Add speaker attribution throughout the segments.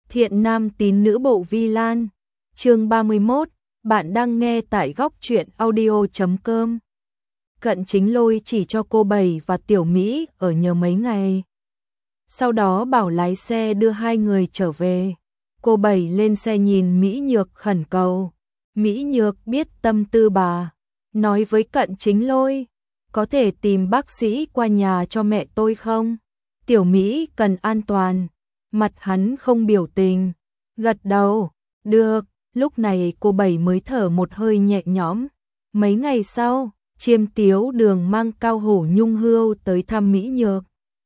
Speaker 1: Thiện nam tín nữ bộ Vi Lan. Chương 31, bạn đang nghe tại góc truyện audio.com. Cận Chính Lôi chỉ cho cô Bảy và Tiểu Mỹ ở nhờ mấy ngày. Sau đó bảo lái xe đưa hai người trở về. Cô Bảy lên xe nhìn Mỹ Nhược khẩn cầu. Mỹ Nhược biết tâm tư bà, nói với Cận Chính Lôi, có thể tìm bác sĩ qua nhà cho mẹ tôi không? Tiểu Mỹ cần an toàn. Mặt hắn không biểu tình, gật đầu, được. Lúc này cô Bảy mới thở một hơi nhẹ nhõm. Mấy ngày sau, Chiêm Tiếu Đường mang Cao Hổ Nhung Hưu tới thăm Mỹ Nhược.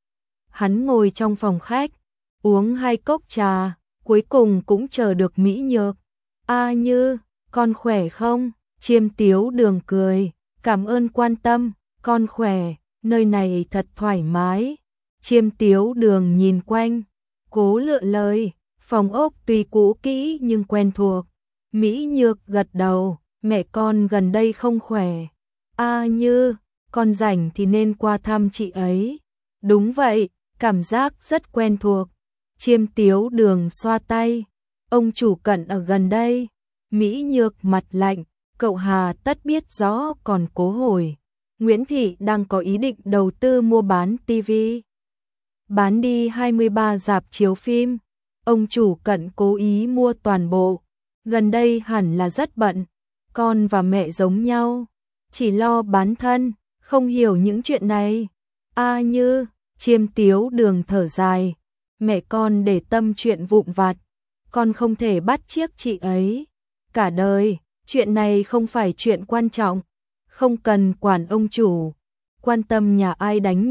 Speaker 1: Hắn ngồi trong phòng khách, uống 2 cốc trà, cuối cùng cũng chờ được Mỹ Nhược. A Như, con khỏe không? Chiêm Tiếu Đường cười, cảm ơn quan tâm, con khỏe, nơi này thật thoải mái. Chiêm Tiếu Đường nhìn quanh, cố lựa lời, phòng ốc tuy cũ kỹ nhưng quen thuộc. Mỹ Nhược gật đầu, mẹ con gần đây không khỏe. A Như, con rảnh thì nên qua thăm chị ấy. Đúng vậy, cảm giác rất quen thuộc. Chiêm Tiếu Đường xoa tay, ông chủ Cận ở gần đây. Mỹ Nhược mặt lạnh, cậu Hà tất biết rõ còn cố hồi. Nguyễn Thị đang có ý định đầu tư mua bán tivi, bán đi 23 rạp chiếu phim. Ông chủ Cận cố ý mua toàn bộ. Gần đây hẳn là rất bận. Con và mẹ giống nhau, chỉ lo bán thân, không hiểu những chuyện này. A Như, Chiêm Tiếu Đường thở dài, mẹ con để tâm chuyện vụn vặt, con không thể bắt chước chị ấy. Cả đời, chuyện này không phải chuyện quan trọng, không cần quản ông chủ, quan tâm nhà ai đánh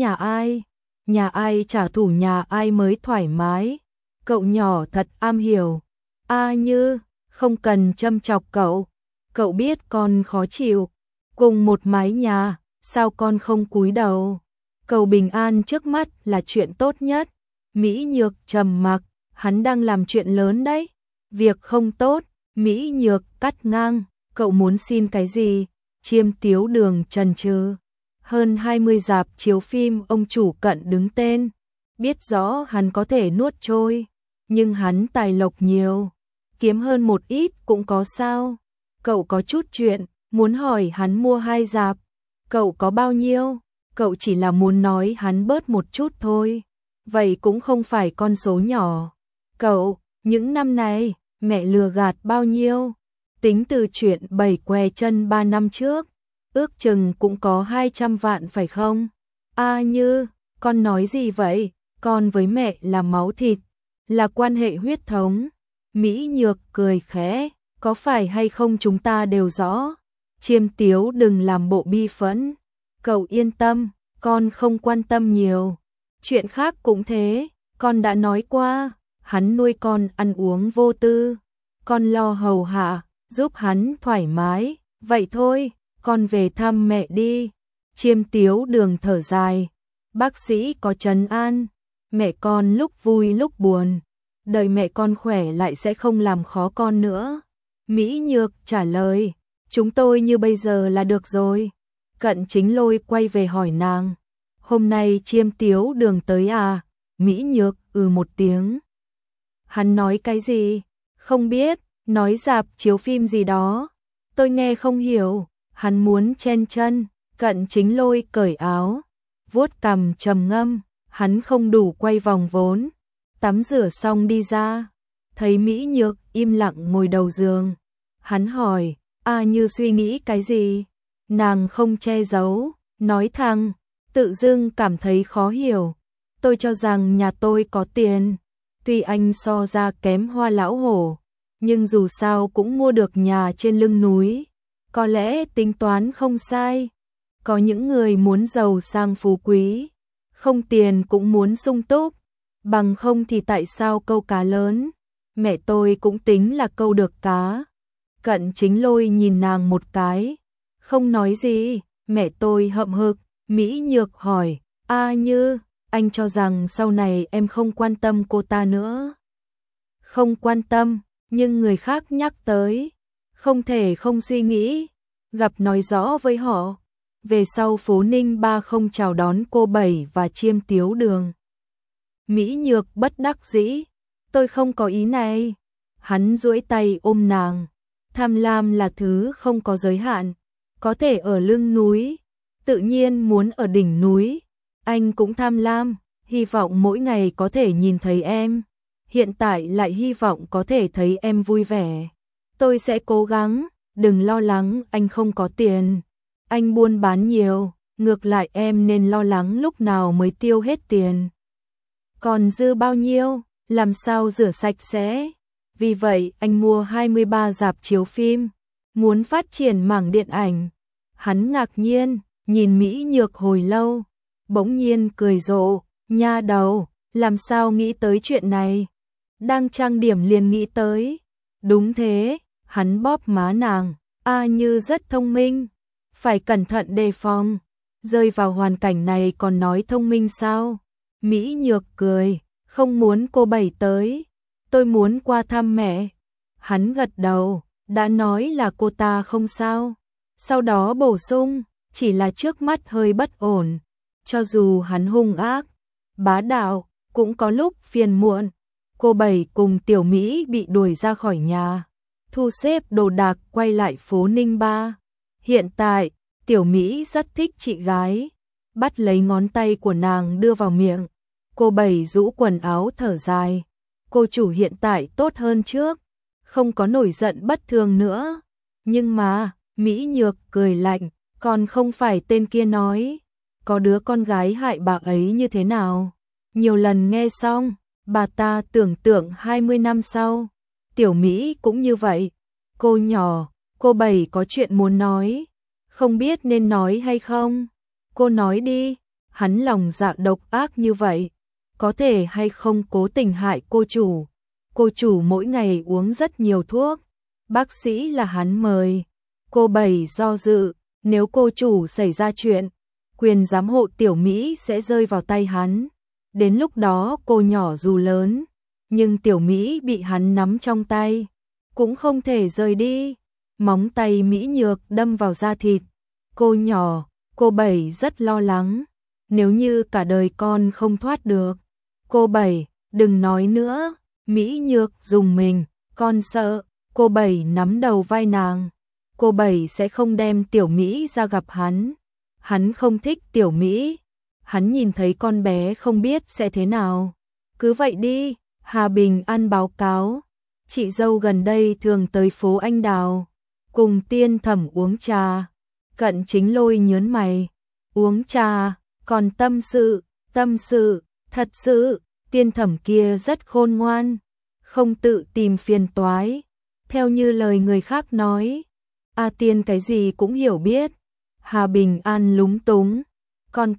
Speaker 1: nhà ai trả thù nhà ai mới thoải mái. Cậu nhỏ thật am hiểu. A Như, không cần châm chọc cậu, cậu biết con khó chịu. Cùng một mái nhà, sao con không cúi đầu? Cầu bình an trước mắt là chuyện tốt nhất. Mỹ Nhược trầm mặc, hắn đang làm chuyện lớn đấy. Việc không tốt. Mỹ Nhược cắt ngang, cậu muốn xin cái gì? Chiêm Tiếu Đường chần chừ. Hơn 20 rạp chiếu phim ông chủ Cận đứng tên, biết rõ hắn có thể nuốt trôi, nhưng hắn tài lộc nhiều, kiếm hơn một ít cũng có sao. Cậu có chút chuyện, muốn hỏi hắn mua 2 rạp. Cậu có bao nhiêu? Cậu chỉ là muốn nói hắn bớt một chút thôi. Vậy cũng không phải con số nhỏ. Cậu, những năm này, mẹ lừa gạt bao nhiêu? Tính từ chuyện bày què chân 3 năm trước, ước chừng cũng có 200 vạn phải không? A Như, con nói gì vậy? Con với mẹ là máu thịt, là quan hệ huyết thống. Mỹ Nhược cười khẽ, có phải hay không chúng ta đều rõ. Chiêm Tiếu đừng làm bộ bi phẫn. Cậu yên tâm, con không quan tâm nhiều. Chuyện khác cũng thế, con đã nói qua, hắn nuôi con ăn uống vô tư. Con lo hầu hạ, giúp hắn thoải mái, vậy thôi, con về thăm mẹ đi. Chiêm Tiếu Đường thở dài, bác sĩ có trấn an, mẹ con lúc vui lúc buồn, đợi mẹ con khỏe lại sẽ không làm khó con nữa. Mỹ Nhược trả lời, chúng tôi như bây giờ là được rồi. Cận Chính Lôi quay về hỏi nàng, hôm nay Chiêm Tiếu Đường tới à? Mỹ Nhược một tiếng. Hắn nói cái gì? Không biết, nói rạp chiếu phim gì đó. Tôi nghe không hiểu, hắn muốn chen chân. Cận Chính Lôi cởi áo, vuốt cằm trầm ngâm, hắn không đủ quay vòng vốn. Tắm rửa xong đi ra, thấy Mỹ Nhược im lặng ngồi đầu giường. Hắn hỏi, A Như suy nghĩ cái gì? Nàng không che giấu, nói thẳng, tự dưng cảm thấy khó hiểu. Tôi cho rằng nhà tôi có tiền, tuy anh so ra kém Hoa lão hổ, nhưng dù sao cũng mua được nhà trên lưng núi. Có lẽ tính toán không sai. Có những người muốn giàu sang phú quý, không tiền cũng muốn sung túc, bằng không thì tại sao câu cá lớn? Mẹ tôi cũng tính là câu được cá. Cận Chính Lôi nhìn nàng một cái, không nói gì. Mẹ tôi hậm hực. Mỹ Nhược hỏi, A Như, anh cho rằng sau này em không quan tâm cô ta nữa? Không quan tâm, nhưng người khác nhắc tới, không thể không suy nghĩ. Gặp nói rõ với họ, về sau phố Ninh Ba không chào đón cô Bảy và Chiêm Tiếu Đường. Mỹ Nhược bất đắc dĩ, tôi không có ý này. Hắn duỗi tay ôm nàng. Tham lam là thứ không có giới hạn, có thể ở lưng núi, tự nhiên muốn ở đỉnh núi. Anh cũng tham lam, hy vọng mỗi ngày có thể nhìn thấy em. Hiện tại lại hy vọng có thể thấy em vui vẻ. Tôi sẽ cố gắng, đừng lo lắng anh không có tiền. Anh buôn bán nhiều, ngược lại em nên lo lắng lúc nào mới tiêu hết tiền. Còn dư bao nhiêu, làm sao rửa sạch sẽ. Vì vậy anh mua 23 rạp chiếu phim, muốn phát triển mảng điện ảnh. Hắn ngạc nhiên, nhìn Mỹ Nhược hồi lâu, bỗng nhiên cười rộ, nha đầu, làm sao nghĩ tới chuyện này? Đang trang điểm liền nghĩ tới. Đúng thế, hắn bóp má nàng, Như rất thông minh, phải cẩn thận đề phòng, rơi vào hoàn cảnh này còn nói thông minh sao? Mỹ Nhược cười, không muốn cô Bảy tới, tôi muốn qua thăm mẹ. Hắn gật đầu, đã nói là cô ta không sao. Sau đó bổ sung, chỉ là trước mắt hơi bất ổn. Cho dù hắn hung ác, bá đạo, cũng có lúc phiền muộn. Cô Bảy cùng Tiểu Mỹ bị đuổi ra khỏi nhà, thu xếp đồ đạc quay lại phố Ninh Ba. Hiện tại, Tiểu Mỹ rất thích chị gái, bắt lấy ngón tay của nàng đưa vào miệng. Cô Bảy rũ quần áo thở dài. Cô chủ hiện tại tốt hơn trước, không có nổi giận bất thường nữa. Nhưng mà, Mỹ Nhược cười lạnh, còn không phải tên kia nói, có đứa con gái hại bà ấy như thế nào. Nhiều lần nghe xong, bà ta tưởng tượng 20 năm sau, Tiểu Mỹ cũng như vậy. Cô nhỏ, cô Bảy có chuyện muốn nói, không biết nên nói hay không. Cô nói đi, hắn lòng dạ độc ác như vậy, có thể hay không cố tình hại cô chủ. Cô chủ mỗi ngày uống rất nhiều thuốc, bác sĩ là hắn mời. Cô Bảy do dự, nếu cô chủ xảy ra chuyện, quyền giám hộ Tiểu Mỹ sẽ rơi vào tay hắn. Đến lúc đó cô nhỏ dù lớn, nhưng Tiểu Mỹ bị hắn nắm trong tay, cũng không thể rời đi. Móng tay Mỹ Nhược đâm vào da thịt. Cô nhỏ, cô Bảy rất lo lắng, nếu như cả đời con không thoát được. Cô Bảy, đừng nói nữa. Mỹ Nhược dùng mình, con sợ. Cô Bảy nắm đầu vai nàng. Cô Bảy sẽ không đem Tiểu Mỹ ra gặp hắn. Hắn không thích Tiểu Mỹ. Hắn nhìn thấy con bé không biết sẽ thế nào. Cứ vậy đi. Hà Bình An báo cáo, chị dâu gần đây thường tới phố Anh Đào, cùng Tiên Thẩm uống trà. Cận Chính Lôi nhớn mày. Uống trà, còn tâm sự, thật sự, Tiên Thẩm kia rất khôn ngoan, không tự tìm phiền toái. Theo như lời người khác nói, Tiên cái gì cũng hiểu biết. Hà Bình An lúng túng. Còn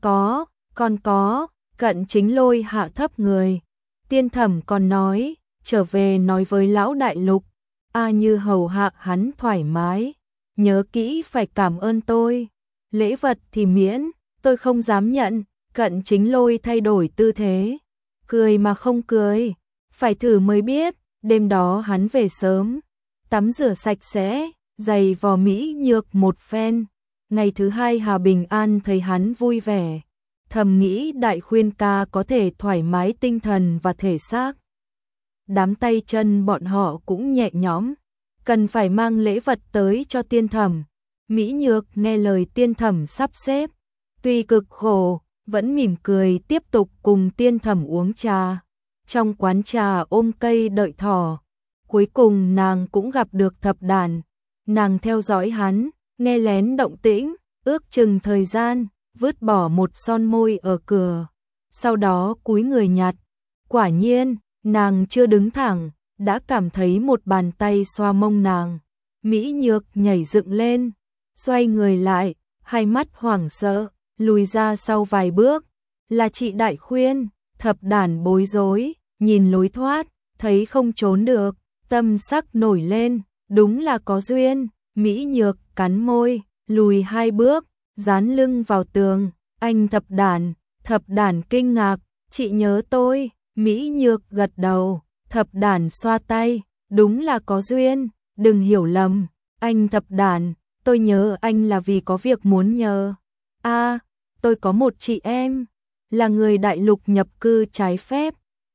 Speaker 1: có, Cận Chính Lôi hạ thấp người. Tiên Thẩm còn nói, trở về nói với lão đại lục, Như hầu hạ hắn thoải mái, nhớ kỹ phải cảm ơn tôi. Lễ vật thì miễn, tôi không dám nhận. Cận Chính Lôi thay đổi tư thế, cười mà không cười, phải thử mới biết. Đêm đó hắn về sớm, tắm rửa sạch sẽ, giày vò Mỹ Nhược một phen. Ngày thứ hai Hà Bình An thấy hắn vui vẻ, thầm nghĩ đại khuyên ca có thể thoải mái tinh thần và thể xác. Đám tay chân bọn họ cũng nhẹ nhõm, cần phải mang lễ vật tới cho Tiên Thẩm. Mỹ Nhược nghe lời Tiên Thẩm sắp xếp, tuy cực khổ, vẫn mỉm cười tiếp tục cùng Tiên Thẩm uống trà. Trong quán trà ôm cây đợi thỏ, cuối cùng nàng cũng gặp được Thập Đản. Nàng theo dõi hắn, nghe lén động tĩnh, ước chừng thời gian, vứt bỏ một son môi ở cửa, sau đó cúi người nhặt. Quả nhiên, nàng chưa đứng thẳng, đã cảm thấy một bàn tay xoa mông nàng. Mỹ Nhược nhảy dựng lên, xoay người lại, hai mắt hoảng sợ, lùi ra sau vài bước. Là chị đại khuyên. Thập Đản bối rối, nhìn lối thoát, thấy không trốn được, tâm sắc nổi lên, đúng là có duyên. Mỹ Nhược cắn môi, lùi hai bước, dán lưng vào tường. Anh Thập Đản kinh ngạc, chị nhớ tôi. Mỹ Nhược gật đầu, Thập Đản xoa tay, đúng là có duyên, đừng hiểu lầm. Anh Thập Đản, tôi nhớ anh là vì có việc muốn nhờ. Tôi có một chị em, là người đại lục nhập cư trái phép,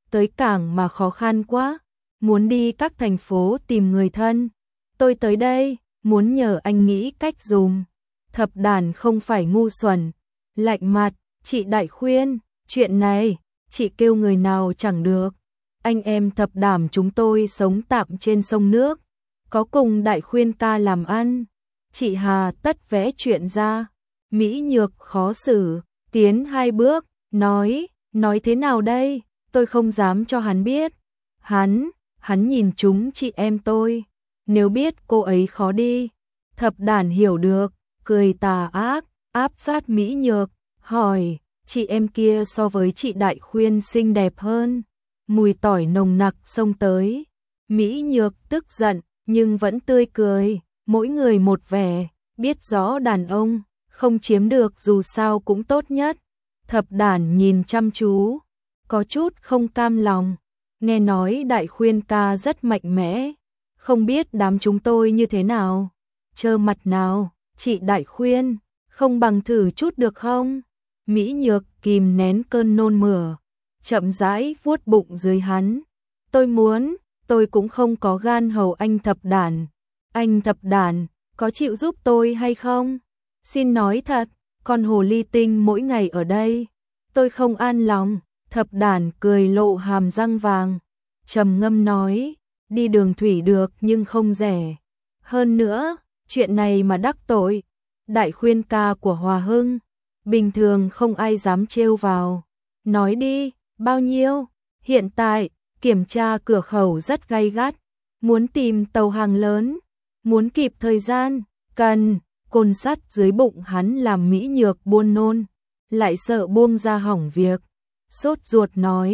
Speaker 1: tới cảng mà khó khăn quá, muốn đi các thành phố tìm người thân. Tôi tới đây, muốn nhờ anh nghĩ cách dùm. Thập Đản không phải ngu xuẩn, lạnh mặt, chị Đại khuyên, chuyện này, chị kêu người nào chẳng được. Anh em Thập Đảm chúng tôi sống tạm trên sông nước, có cùng Đại khuyên ca làm ăn. Chị hà tất vẽ chuyện ra. Mỹ Nhược khó xử, tiến 2 bước, nói thế nào đây, tôi không dám cho hắn biết. Hắn nhìn chúng chị em tôi, nếu biết cô ấy khó đi. Thập Đản hiểu được, cười tà ác, áp sát Mỹ Nhược, hỏi, chị em kia so với chị Đại khuyên xinh đẹp hơn. Mùi tỏi nồng nặc xông tới. Mỹ Nhược tức giận, nhưng vẫn tươi cười, mỗi người một vẻ, biết rõ đàn ông, không chiếm được dù sao cũng tốt nhất. Thập Đản nhìn chăm chú, có chút không cam lòng, nghe nói Đại khuyên ca rất mạnh mẽ, không biết đám chúng tôi như thế nào. Trơ mặt nào, chị Đại khuyên, không bằng thử chút được không? Mỹ Nhược kìm nén cơn nôn mửa, chậm rãi vuốt bụng dưới hắn. Tôi cũng không có gan hầu anh Thập Đản. Anh Thập Đản, có chịu giúp tôi hay không? Xin nói thật, con hồ ly tinh mỗi ngày ở đây, tôi không an lòng. Thập Đản cười lộ hàm răng vàng, trầm ngâm nói, đi đường thủy được nhưng không rẻ. Hơn nữa, chuyện này mà đắc tội Đại khuyên ca của Hòa Hưng, bình thường không ai dám trêu vào. Nói đi, bao nhiêu? Hiện tại, kiểm tra cửa khẩu rất gay gắt, muốn tìm tàu hàng lớn, muốn kịp thời gian, cần. Côn sắt dưới bụng hắn làm Mỹ Nhược buồn nôn, lại sợ buông ra hỏng việc. Sốt ruột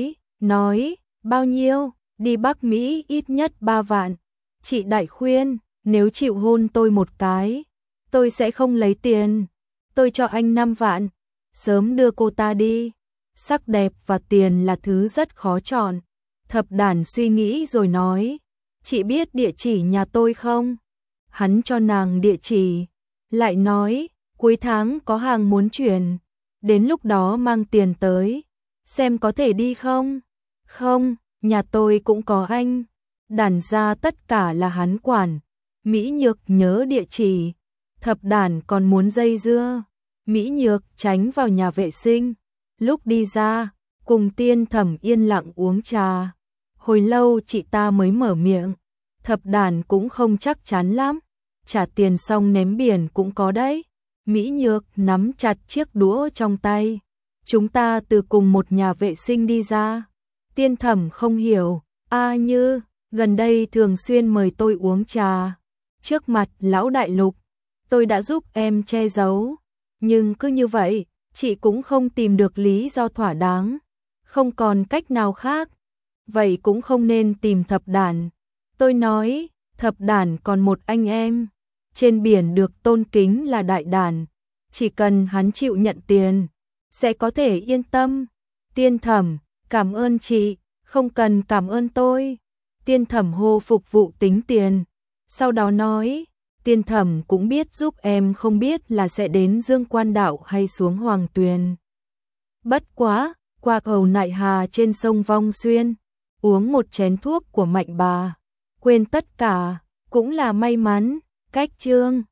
Speaker 1: nói, bao nhiêu? Đi Bắc Mỹ ít nhất 3 vạn. Chị Đại khuyên, nếu chịu hôn tôi một cái, tôi sẽ không lấy tiền. Tôi cho anh 5 vạn, sớm đưa cô ta đi. Sắc đẹp và tiền là thứ rất khó chọn. Thập Đản suy nghĩ rồi nói, chị biết địa chỉ nhà tôi không? Hắn cho nàng địa chỉ, lại nói, cuối tháng có hàng muốn chuyển, đến lúc đó mang tiền tới, xem có thể đi không? Không, nhà tôi cũng có anh. Đản gia tất cả là hắn quản. Mỹ Nhược nhớ địa chỉ, Thập Đản còn muốn dây dưa. Mỹ Nhược tránh vào nhà vệ sinh, lúc đi ra, cùng Tiên Thẩm yên lặng uống trà. Hồi lâu chị ta mới mở miệng, Thập Đản cũng không chắc chắn lắm, trả tiền xong ném biển cũng có đấy. Mỹ Nhược nắm chặt chiếc đũa trong tay, chúng ta từ cùng một nhà vệ sinh đi ra. Tiên Thẩm không hiểu, Như, gần đây thường xuyên mời tôi uống trà, trước mặt lão đại lục, tôi đã giúp em che giấu, nhưng cứ như vậy, chị cũng không tìm được lý do thỏa đáng, không còn cách nào khác, vậy cũng không nên tìm Thập Đản. Tôi nói, Thập Đản còn một anh em, trên biển được tôn kính là Đại Đản, chỉ cần hắn chịu nhận tiền, sẽ có thể yên tâm. Tiên Thẩm, cảm ơn chị, không cần cảm ơn tôi. Tiên Thẩm hô phục vụ tính tiền, sau đó nói, Tiên Thẩm cũng biết giúp em, không biết là sẽ đến Dương Quan Đạo hay xuống Hoàng Tuyền. Bất quá, qua cầu Nại Hà trên sông Vong Xuyên, uống một chén thuốc của Mạnh bà, quên tất cả, cũng là may mắn. Cách chương